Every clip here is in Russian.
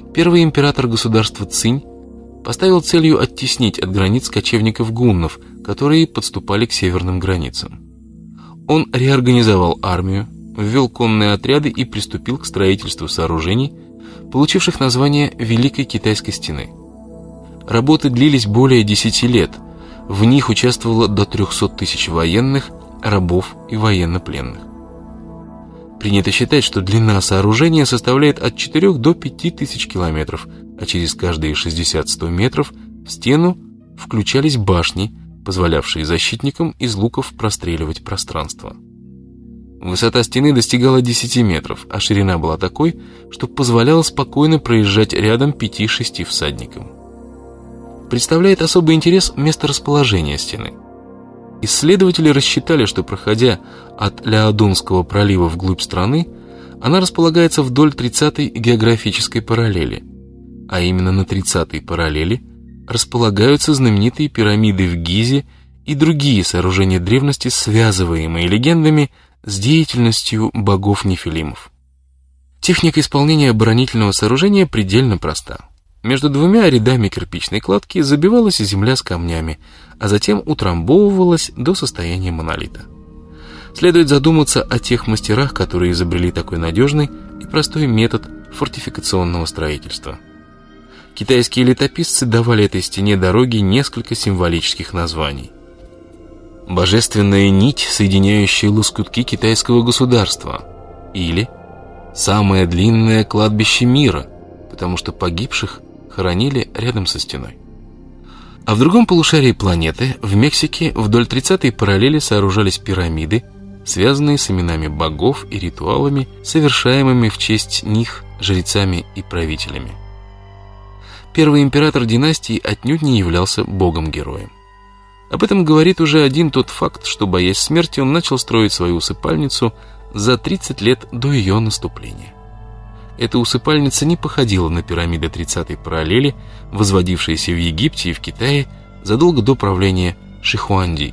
Первый император государства Цинь поставил целью оттеснить от границ кочевников-гуннов, которые подступали к северным границам. Он реорганизовал армию, ввел конные отряды и приступил к строительству сооружений, получивших название Великой Китайской стены. Работы длились более 10 лет, в них участвовало до 300 тысяч военных, рабов и военнопленных. Принято считать, что длина сооружения составляет от 4 до 5 тысяч километров, а через каждые 60-100 метров в стену включались башни, позволявшие защитникам из луков простреливать пространство. Высота стены достигала 10 метров, а ширина была такой, что позволяла спокойно проезжать рядом 5-6 всадникам. Представляет особый интерес месторасположение стены. Исследователи рассчитали, что, проходя от Ляодунского пролива вглубь страны, она располагается вдоль 30-й географической параллели, а именно на 30-й параллели располагаются знаменитые пирамиды в Гизе и другие сооружения древности, связываемые легендами с деятельностью богов-нефилимов. Техника исполнения оборонительного сооружения предельно проста. Между двумя рядами кирпичной кладки забивалась земля с камнями, а затем утрамбовывалась до состояния монолита. Следует задуматься о тех мастерах, которые изобрели такой надежный и простой метод фортификационного строительства. Китайские летописцы давали этой стене дороги несколько символических названий. «Божественная нить, соединяющая лоскутки китайского государства», или «Самое длинное кладбище мира», потому что погибших хоронили рядом со стеной. А в другом полушарии планеты, в Мексике, вдоль 30-й параллели сооружались пирамиды, связанные с именами богов и ритуалами, совершаемыми в честь них жрецами и правителями. Первый император династии отнюдь не являлся богом-героем. Об этом говорит уже один тот факт, что, боясь смерти, он начал строить свою усыпальницу за 30 лет до ее наступления. Эта усыпальница не походила на пирамиды 30-й параллели, возводившиеся в Египте и в Китае задолго до правления Шихуанди.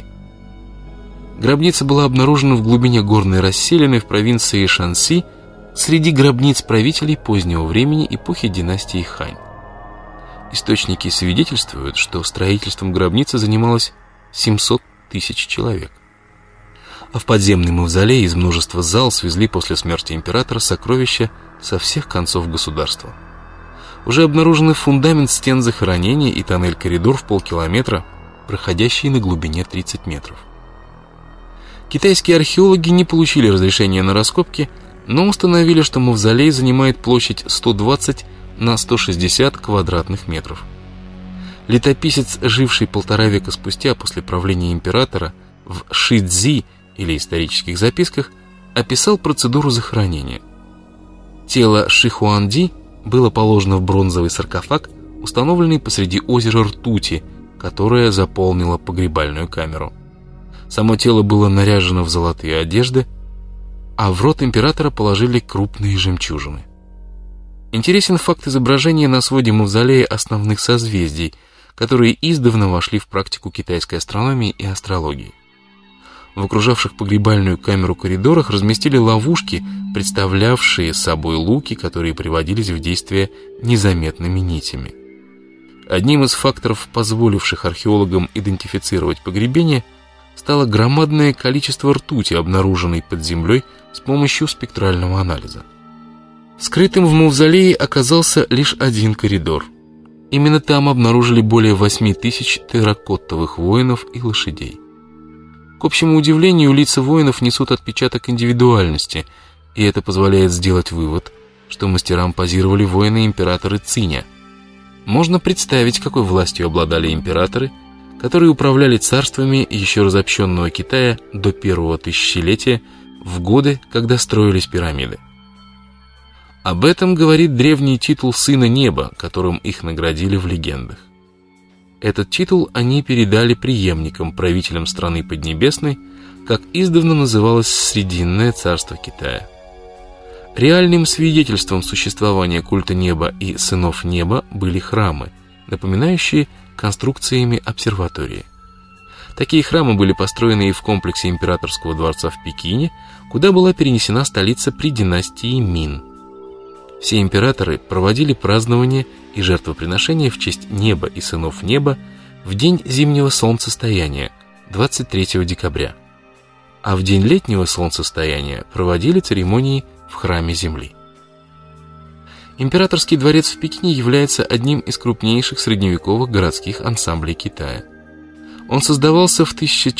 Гробница была обнаружена в глубине горной расселины в провинции Шанси среди гробниц правителей позднего времени эпохи династии Хань. Источники свидетельствуют, что строительством гробницы занималось 700 тысяч человек. А в подземный мавзолей из множества зал свезли после смерти императора сокровища со всех концов государства. Уже обнаружены фундамент стен захоронения и тоннель-коридор в полкилометра, проходящий на глубине 30 метров. Китайские археологи не получили разрешения на раскопки, но установили, что мавзолей занимает площадь 120 на 160 квадратных метров. Летописец, живший 1,5 века спустя после правления императора, в Шицзи или исторических записках описал процедуру захоронения. Тело Шихуанди было положено в бронзовый саркофаг, установленный посреди озера Ртути, которое заполнило погребальную камеру. Само тело было наряжено в золотые одежды, а в рот императора положили крупные жемчужины. Интересен факт изображения на своде мавзолея основных созвездий, которые издавна вошли в практику китайской астрономии и астрологии. В окружавших погребальную камеру коридорах разместили ловушки, представлявшие собой луки, которые приводились в действие незаметными нитями. Одним из факторов, позволивших археологам идентифицировать погребение, стало громадное количество ртути, обнаруженной под землей с помощью спектрального анализа. Скрытым в мавзолее оказался лишь один коридор. Именно там обнаружили более 8 тысяч терракотовых воинов и лошадей. К общему удивлению, лица воинов несут отпечаток индивидуальности, и это позволяет сделать вывод, что мастерам позировали воины императора Циня. Можно представить, какой властью обладали императоры, которые управляли царствами еще разобщенного Китая до первого тысячелетия, в годы, когда строились пирамиды. Об этом говорит древний титул «Сына неба», которым их наградили в легендах. Этот титул они передали преемникам, правителям страны Поднебесной, как издавна называлось Срединное царство Китая. Реальным свидетельством существования культа неба и сынов неба были храмы, напоминающие конструкциями обсерватории. Такие храмы были построены и в комплексе императорского дворца в Пекине, куда была перенесена столица при династии Мин. Все императоры проводили празднования и жертвоприношения в честь неба и сынов неба в день зимнего солнцестояния, 23 декабря, а в день летнего солнцестояния проводили церемонии в храме Земли. Императорский дворец в Пекине является одним из крупнейших средневековых городских ансамблей Китая. Он создавался в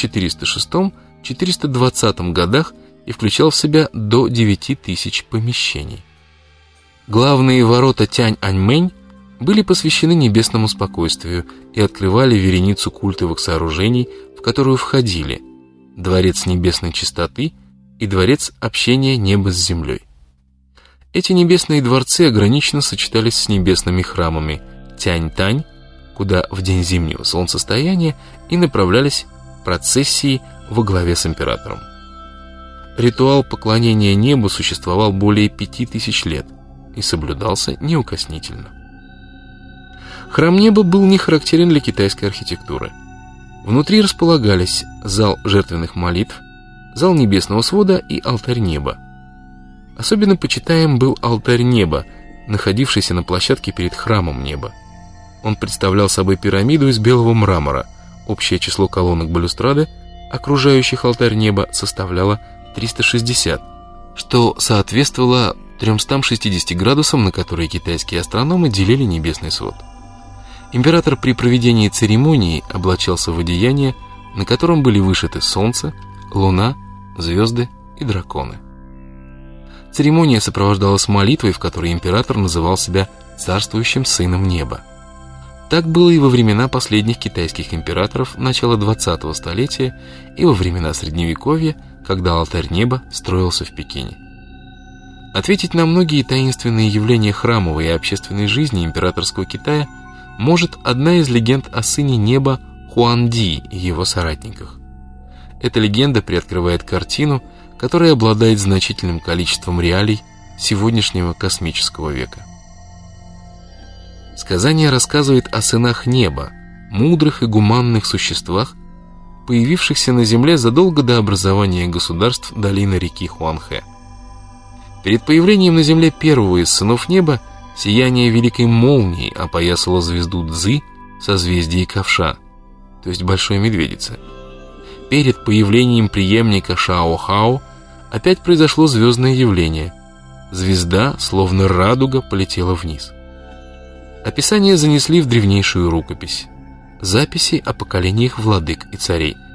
1406-420 годах и включал в себя до 9000 помещений. Главные ворота Тянь-Аньмэнь были посвящены небесному спокойствию и открывали вереницу культовых сооружений, в которую входили дворец небесной чистоты и дворец общения неба с землей. Эти небесные дворцы ограниченно сочетались с небесными храмами Тянь-Тань, куда в день зимнего солнцестояния и направлялись процессии во главе с императором. Ритуал поклонения небу существовал более 5000 лет и соблюдался неукоснительно. Храм неба был не характерен для китайской архитектуры. Внутри располагались зал жертвенных молитв, зал небесного свода и алтарь неба. Особенно почитаем был алтарь неба, находившийся на площадке перед храмом неба. Он представлял собой пирамиду из белого мрамора. Общее число колоннок балюстрады, окружающих алтарь неба, составляло 360, что соответствовало 360 градусам, на которые китайские астрономы делили небесный свод. Император при проведении церемонии облачался в одеяние, на котором были вышиты солнце, луна, звезды и драконы. Церемония сопровождалась молитвой, в которой император называл себя царствующим сыном неба. Так было и во времена последних китайских императоров начала 20-го столетия и во времена Средневековья, когда алтарь неба строился в Пекине. Ответить на многие таинственные явления храмовой и общественной жизни императорского Китая может одна из легенд о сыне неба Хуанди и его соратниках. Эта легенда приоткрывает картину, которая обладает значительным количеством реалий сегодняшнего космического века. Сказание рассказывает о сынах неба, мудрых и гуманных существах, появившихся на Земле задолго до образования государств долины реки Хуанхэ. Перед появлением на Земле первого из сынов неба сияние великой молнии опоясало звезду Цзы в созвездии Ковша, то есть Большой Медведицы. Перед появлением преемника Шао-Хао опять произошло звездное явление. Звезда, словно радуга, полетела вниз. Описание занесли в древнейшую рукопись. Записи о поколениях владык и царей.